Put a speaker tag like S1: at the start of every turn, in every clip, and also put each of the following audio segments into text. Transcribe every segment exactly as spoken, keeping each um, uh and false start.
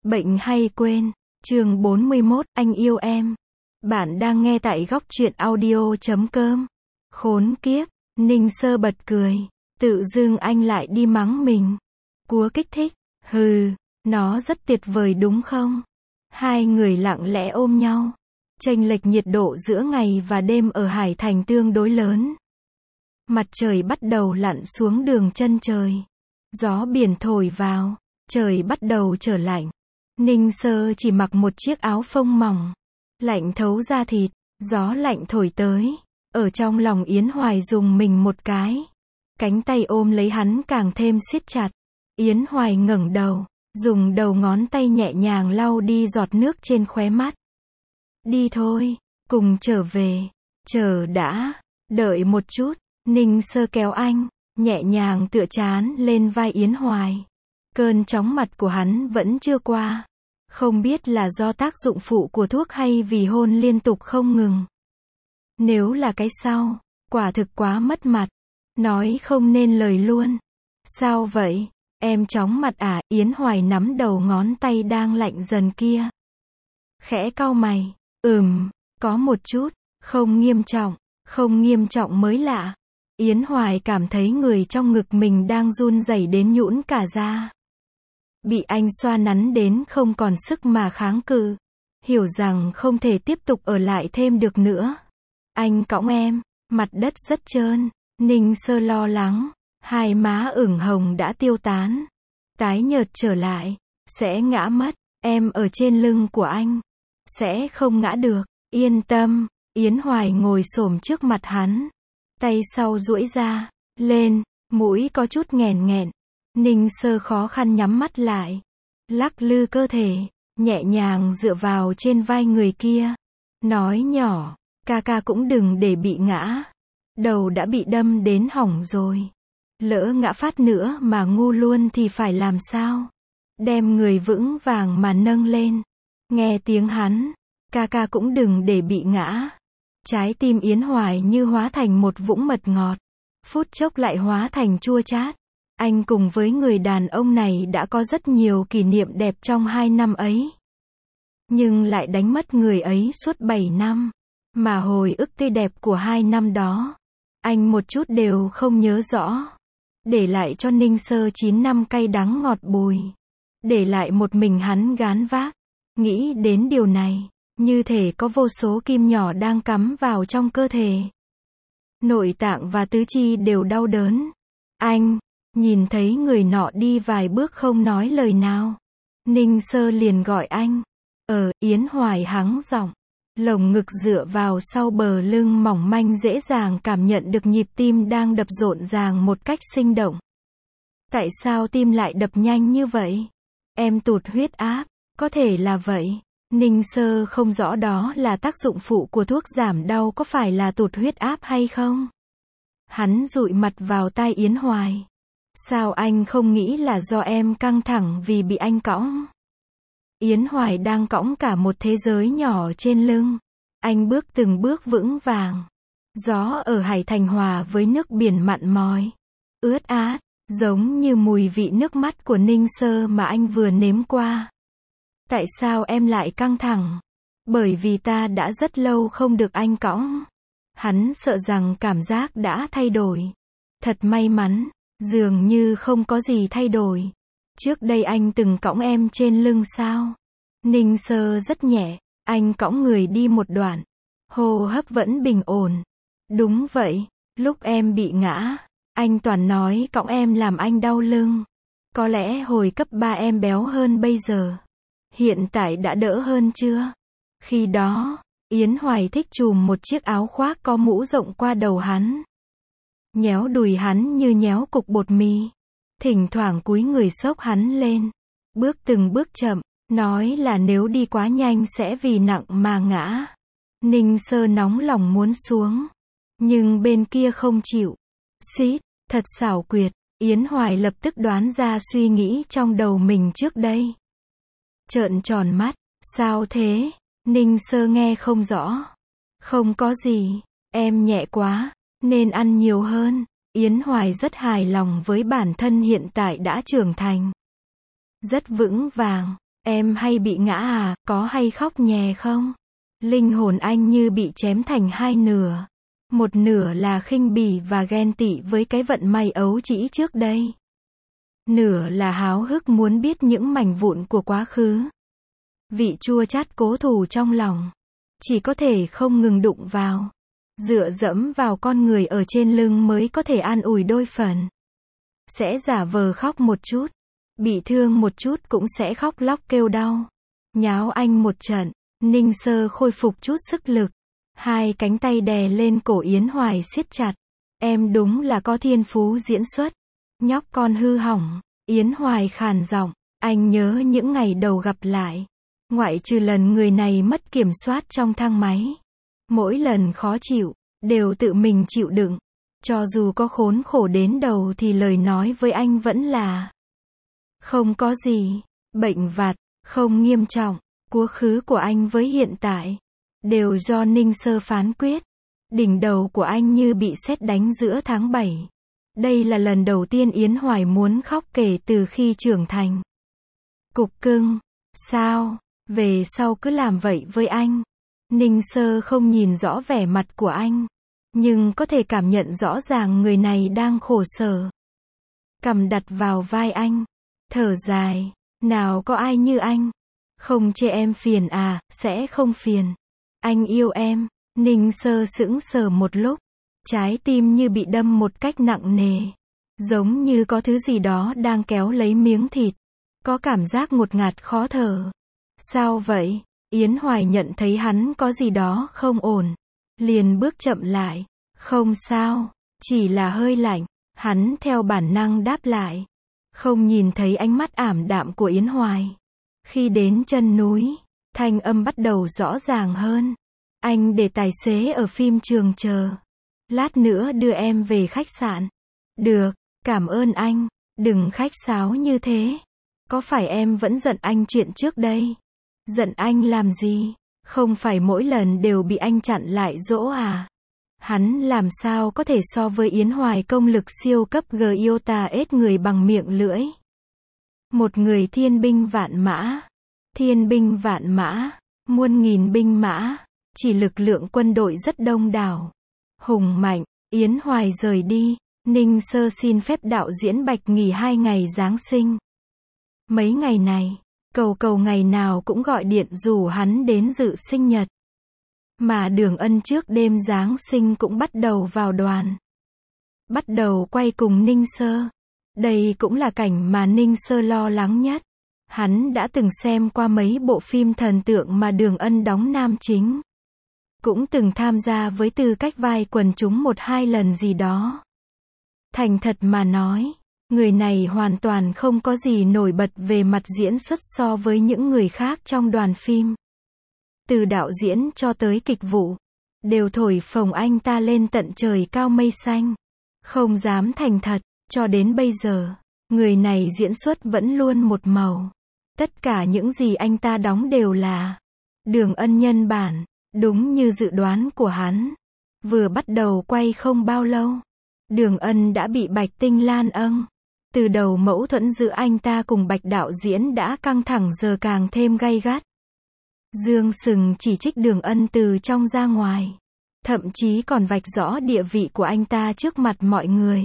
S1: Bệnh hay quên. Chương bốn mươi mốt, anh yêu em. Bạn đang nghe tại góc truyện audio chấm com. Khốn kiếp, Ninh Sơ bật cười. Tự dưng anh lại đi mắng mình. Cúa kích thích. Hừ, nó rất tuyệt vời đúng không? Hai người lặng lẽ ôm nhau. Chênh lệch nhiệt độ giữa ngày và đêm ở Hải Thành tương đối lớn. Mặt trời bắt đầu lặn xuống đường chân trời. Gió biển thổi vào, trời bắt đầu trở lạnh. Ninh Sơ chỉ mặc một chiếc áo phông mỏng, lạnh thấu da thịt, gió lạnh thổi tới. Ở trong lòng Yến Hoài dùng mình một cái. Cánh tay ôm lấy hắn càng thêm siết chặt. Yến Hoài ngẩng đầu, dùng đầu ngón tay nhẹ nhàng lau đi giọt nước trên khóe mắt. Đi thôi, cùng trở về. Chờ đã, đợi một chút. Ninh Sơ kéo anh, nhẹ nhàng tựa trán lên vai Yến Hoài. Cơn chóng mặt của hắn vẫn chưa qua. Không biết là do tác dụng phụ của thuốc hay vì hôn liên tục không ngừng. Nếu là cái sau, quả thực quá mất mặt. Nói không nên lời luôn. Sao vậy? Em chóng mặt à? Yến Hoài nắm đầu ngón tay đang lạnh dần kia. Khẽ cau mày. Ừm, có một chút. Không nghiêm trọng. Không nghiêm trọng mới lạ. Yến Hoài cảm thấy người trong ngực mình đang run rẩy đến nhũn cả da. Bị anh xoa nắn đến không còn sức mà kháng cự. Hiểu rằng không thể tiếp tục ở lại thêm được nữa. Anh cõng em, mặt đất rất trơn. Ninh Sơ lo lắng. Hai má ửng hồng đã tiêu tán. Tái nhợt trở lại. Sẽ ngã mất. Em ở trên lưng của anh. Sẽ không ngã được. Yên tâm. Yến Hoài ngồi xổm trước mặt hắn. Tay sau duỗi ra. Lên. Mũi có chút nghẹn nghẹn. Ninh Sơ khó khăn nhắm mắt lại. Lắc lư cơ thể. Nhẹ nhàng dựa vào trên vai người kia. Nói nhỏ. Ca ca cũng đừng để bị ngã. Đầu đã bị đâm đến hỏng rồi. Lỡ ngã phát nữa mà ngu luôn thì phải làm sao? Đem người vững vàng mà nâng lên. Nghe tiếng hắn. Ca ca cũng đừng để bị ngã. Trái tim Yến Hoài như hóa thành một vũng mật ngọt. Phút chốc lại hóa thành chua chát. Anh cùng với người đàn ông này đã có rất nhiều kỷ niệm đẹp trong hai năm ấy. Nhưng lại đánh mất người ấy suốt bảy năm. Mà hồi ức tươi đẹp của hai năm đó, anh một chút đều không nhớ rõ. Để lại cho Ninh Sơ chín năm cay đắng ngọt bùi. Để lại một mình hắn gán vác. Nghĩ đến điều này, như thể có vô số kim nhỏ đang cắm vào trong cơ thể. Nội tạng và tứ chi đều đau đớn. Anh, nhìn thấy người nọ đi vài bước không nói lời nào. Ninh Sơ liền gọi anh. Ờ, Yến Hoài hắng giọng. Lồng ngực dựa vào sau bờ lưng mỏng manh dễ dàng cảm nhận được nhịp tim đang đập rộn ràng một cách sinh động. Tại sao tim lại đập nhanh như vậy? Em tụt huyết áp. Có thể là vậy. Ninh Sơ không rõ đó là tác dụng phụ của thuốc giảm đau có phải là tụt huyết áp hay không? Hắn dụi mặt vào tai Yến Hoài. Sao anh không nghĩ là do em căng thẳng vì bị anh cõng? Yến Hoài đang cõng cả một thế giới nhỏ trên lưng. Anh bước từng bước vững vàng. Gió ở Hải Thành hòa với nước biển mặn mòi. Ướt át, giống như mùi vị nước mắt của Ninh Sơ mà anh vừa nếm qua. Tại sao em lại căng thẳng? Bởi vì ta đã rất lâu không được anh cõng. Hắn sợ rằng cảm giác đã thay đổi. Thật may mắn, dường như không có gì thay đổi. Trước đây anh từng cõng em trên lưng sao? Ninh Sơ rất nhẹ, anh cõng người đi một đoạn. Hô hấp vẫn bình ổn. Đúng vậy, lúc em bị ngã, anh toàn nói cõng em làm anh đau lưng. Có lẽ hồi cấp ba em béo hơn bây giờ. Hiện tại đã đỡ hơn chưa? Khi đó, Yến Hoài thích chùm một chiếc áo khoác có mũ rộng qua đầu hắn. Nhéo đùi hắn như nhéo cục bột mì. Thỉnh thoảng cúi người xốc hắn lên. Bước từng bước chậm, nói là nếu đi quá nhanh sẽ vì nặng mà ngã. Ninh Sơ nóng lòng muốn xuống. Nhưng bên kia không chịu. Xít, thật xảo quyệt. Yến Hoài lập tức đoán ra suy nghĩ trong đầu mình trước đây. Trợn tròn mắt. Sao thế? Ninh Sơ nghe không rõ. Không có gì. Em nhẹ quá. Nên ăn nhiều hơn. Yến Hoài rất hài lòng với bản thân hiện tại đã trưởng thành. Rất vững vàng. Em hay bị ngã à, có hay khóc nhè không? Linh hồn anh như bị chém thành hai nửa. Một nửa là khinh bỉ và ghen tị với cái vận may ấu trĩ trước đây. Nửa là háo hức muốn biết những mảnh vụn của quá khứ. Vị chua chát cố thủ trong lòng. Chỉ có thể không ngừng đụng vào. Dựa dẫm vào con người ở trên lưng mới có thể an ủi đôi phần. Sẽ giả vờ khóc một chút. Bị thương một chút cũng sẽ khóc lóc kêu đau. Nháo anh một trận. Ninh Sơ khôi phục chút sức lực. Hai cánh tay đè lên cổ Yến Hoài siết chặt. Em đúng là có thiên phú diễn xuất. Nhóc con hư hỏng. Yến Hoài khàn giọng. Anh nhớ những ngày đầu gặp lại. Ngoại trừ lần người này mất kiểm soát trong thang máy. Mỗi lần khó chịu, đều tự mình chịu đựng. Cho dù có khốn khổ đến đầu thì lời nói với anh vẫn là không có gì, bệnh vặt, không nghiêm trọng. Quá khứ của anh với hiện tại đều do Ninh Sơ phán quyết. Đỉnh đầu của anh như bị sét đánh giữa tháng bảy. Đây là lần đầu tiên Yến Hoài muốn khóc kể từ khi trưởng thành. Cục cưng, sao, về sau cứ làm vậy với anh. Ninh Sơ không nhìn rõ vẻ mặt của anh, nhưng có thể cảm nhận rõ ràng người này đang khổ sở. Cầm đặt vào vai anh, thở dài, nào có ai như anh. Không chê em phiền à, sẽ không phiền. Anh yêu em. Ninh Sơ sững sờ một lúc, trái tim như bị đâm một cách nặng nề. Giống như có thứ gì đó đang kéo lấy miếng thịt. Có cảm giác ngột ngạt khó thở. Sao vậy? Yến Hoài nhận thấy hắn có gì đó không ổn. Liền bước chậm lại. Không sao, chỉ là hơi lạnh. Hắn theo bản năng đáp lại. Không nhìn thấy ánh mắt ảm đạm của Yến Hoài. Khi đến chân núi, thanh âm bắt đầu rõ ràng hơn. Anh để tài xế ở phim trường chờ. Lát nữa đưa em về khách sạn. Được, cảm ơn anh. Đừng khách sáo như thế. Có phải em vẫn giận anh chuyện trước đây? Giận anh làm gì? Không phải mỗi lần đều bị anh chặn lại dỗ à? Hắn làm sao có thể so với Yến Hoài công lực siêu cấp G Iota ết người bằng miệng lưỡi. Một người thiên binh vạn mã. Thiên binh vạn mã. Muôn nghìn binh mã. Chỉ lực lượng quân đội rất đông đảo. Hùng mạnh. Yến Hoài rời đi. Ninh Sơ xin phép đạo diễn Bạch nghỉ hai ngày Giáng sinh. Mấy ngày này, Cầu Cầu ngày nào cũng gọi điện rủ hắn đến dự sinh nhật. Mà Đường Ân trước đêm Giáng sinh cũng bắt đầu vào đoàn. Bắt đầu quay cùng Ninh Sơ. Đây cũng là cảnh mà Ninh Sơ lo lắng nhất. Hắn đã từng xem qua mấy bộ phim thần tượng mà Đường Ân đóng nam chính. Cũng từng tham gia với tư cách vai quần chúng một hai lần gì đó. Thành thật mà nói, người này hoàn toàn không có gì nổi bật về mặt diễn xuất so với những người khác trong đoàn phim. Từ đạo diễn cho tới kịch vụ, đều thổi phồng anh ta lên tận trời cao mây xanh. Không dám thành thật, cho đến bây giờ, người này diễn xuất vẫn luôn một màu. Tất cả những gì anh ta đóng đều là Đường Ân nhân bản, đúng như dự đoán của hắn. Vừa bắt đầu quay không bao lâu, Đường Ân đã bị Bạch Tinh Lan âng. Từ đầu mâu thuẫn giữa anh ta cùng Bạch đạo diễn đã căng thẳng giờ càng thêm gay gắt. Dương Sừng chỉ trích Đường Ân từ trong ra ngoài. Thậm chí còn vạch rõ địa vị của anh ta trước mặt mọi người.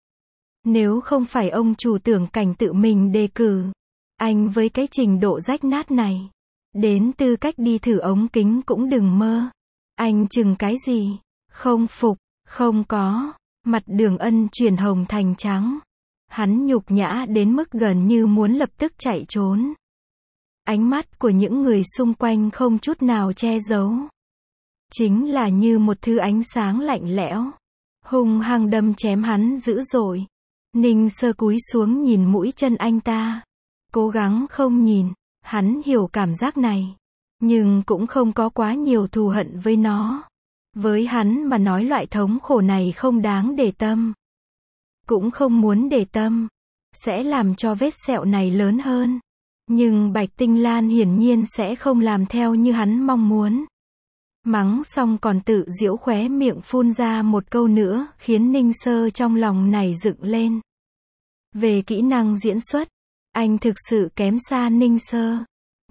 S1: Nếu không phải ông chủ Tưởng Cảnh tự mình đề cử anh với cái trình độ rách nát này, đến tư cách đi thử ống kính cũng đừng mơ. Anh chừng cái gì? Không phục, không có. Mặt Đường Ân chuyển hồng thành trắng. Hắn nhục nhã đến mức gần như muốn lập tức chạy trốn. Ánh mắt của những người xung quanh không chút nào che giấu. Chính là như một thứ ánh sáng lạnh lẽo. Hung hăng đâm chém hắn dữ dội. Ninh Sơ cúi xuống nhìn mũi chân anh ta. Cố gắng không nhìn. Hắn hiểu cảm giác này. Nhưng cũng không có quá nhiều thù hận với nó. Với hắn mà nói loại thống khổ này không đáng để tâm. Cũng không muốn để tâm. Sẽ làm cho vết sẹo này lớn hơn. Nhưng Bạch Tinh Lan hiển nhiên sẽ không làm theo như hắn mong muốn. Mắng xong còn tự giễu khóe miệng phun ra một câu nữa, khiến Ninh Sơ trong lòng nảy dựng lên. Về kỹ năng diễn xuất, anh thực sự kém xa Ninh Sơ.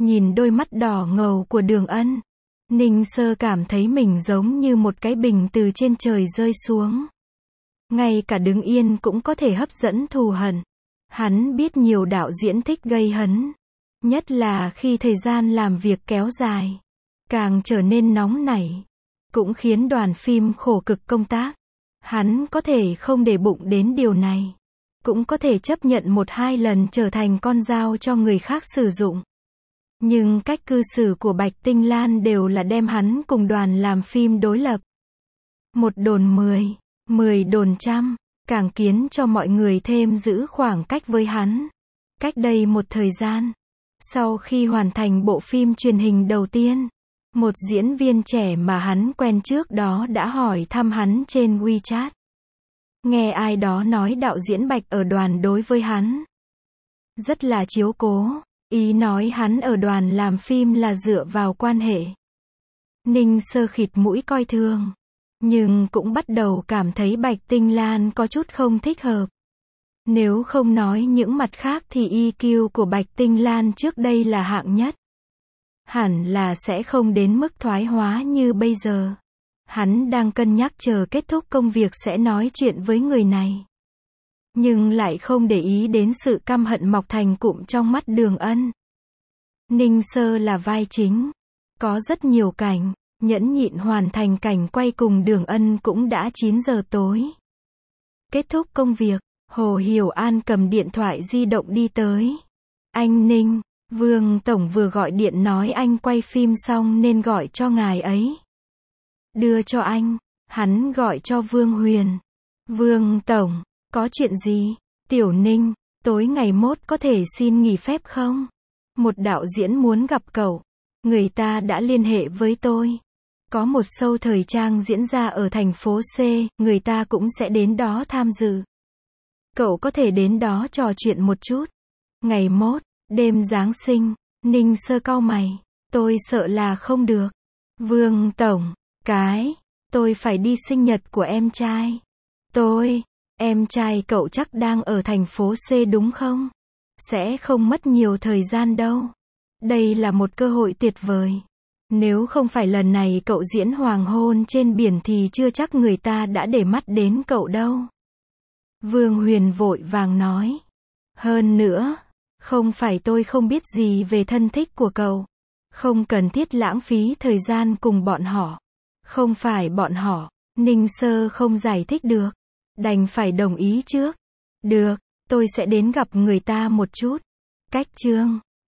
S1: Nhìn đôi mắt đỏ ngầu của Đường Ân, Ninh Sơ cảm thấy mình giống như một cái bình từ trên trời rơi xuống. Ngay cả đứng yên cũng có thể hấp dẫn thù hận. Hắn biết nhiều đạo diễn thích gây hấn. Nhất là khi thời gian làm việc kéo dài. Càng trở nên nóng nảy. Cũng khiến đoàn phim khổ cực công tác. Hắn có thể không để bụng đến điều này. Cũng có thể chấp nhận một hai lần trở thành con dao cho người khác sử dụng. Nhưng cách cư xử của Bạch Tinh Lan đều là đem hắn cùng đoàn làm phim đối lập. Một đồn mười, mười đồn trăm, càng khiến cho mọi người thêm giữ khoảng cách với hắn. Cách đây một thời gian, sau khi hoàn thành bộ phim truyền hình đầu tiên, một diễn viên trẻ mà hắn quen trước đó đã hỏi thăm hắn trên WeChat. Nghe ai đó nói đạo diễn Bạch ở đoàn đối với hắn rất là chiếu cố, ý nói hắn ở đoàn làm phim là dựa vào quan hệ. Ninh Sơ khịt mũi coi thường, nhưng cũng bắt đầu cảm thấy Bạch Tinh Lan có chút không thích hợp. Nếu không nói những mặt khác thì i kiu của Bạch Tinh Lan trước đây là hạng nhất. Hẳn là sẽ không đến mức thoái hóa như bây giờ. Hắn đang cân nhắc chờ kết thúc công việc sẽ nói chuyện với người này. Nhưng lại không để ý đến sự căm hận mọc thành cụm trong mắt Đường Ân. Ninh Sơ là vai chính. Có rất nhiều cảnh. Nhẫn nhịn hoàn thành cảnh quay cùng Đường Ân cũng đã chín giờ tối. Kết thúc công việc, Hồ Hiểu An cầm điện thoại di động đi tới. Anh Ninh, Vương Tổng vừa gọi điện nói anh quay phim xong nên gọi cho ngài ấy. Đưa cho anh, hắn gọi cho Vương Huyền. Vương Tổng, có chuyện gì? Tiểu Ninh, tối ngày mốt có thể xin nghỉ phép không? Một đạo diễn muốn gặp cậu. Người ta đã liên hệ với tôi. Có một show thời trang diễn ra ở thành phố C, người ta cũng sẽ đến đó tham dự. Cậu có thể đến đó trò chuyện một chút. Ngày mốt, đêm Giáng sinh, Ninh Sơ cau mày. Tôi sợ là không được. Vương Tổng, cái, tôi phải đi sinh nhật của em trai. Tôi, em trai cậu chắc đang ở thành phố C đúng không? Sẽ không mất nhiều thời gian đâu. Đây là một cơ hội tuyệt vời. Nếu không phải lần này cậu diễn hoàng hôn trên biển thì chưa chắc người ta đã để mắt đến cậu đâu. Vương Huyền vội vàng nói. Hơn nữa, không phải tôi không biết gì về thân thích của cậu. Không cần thiết lãng phí thời gian cùng bọn họ. Không phải bọn họ. Ninh Sơ không giải thích được. Đành phải đồng ý trước. Được, tôi sẽ đến gặp người ta một chút. Cách chương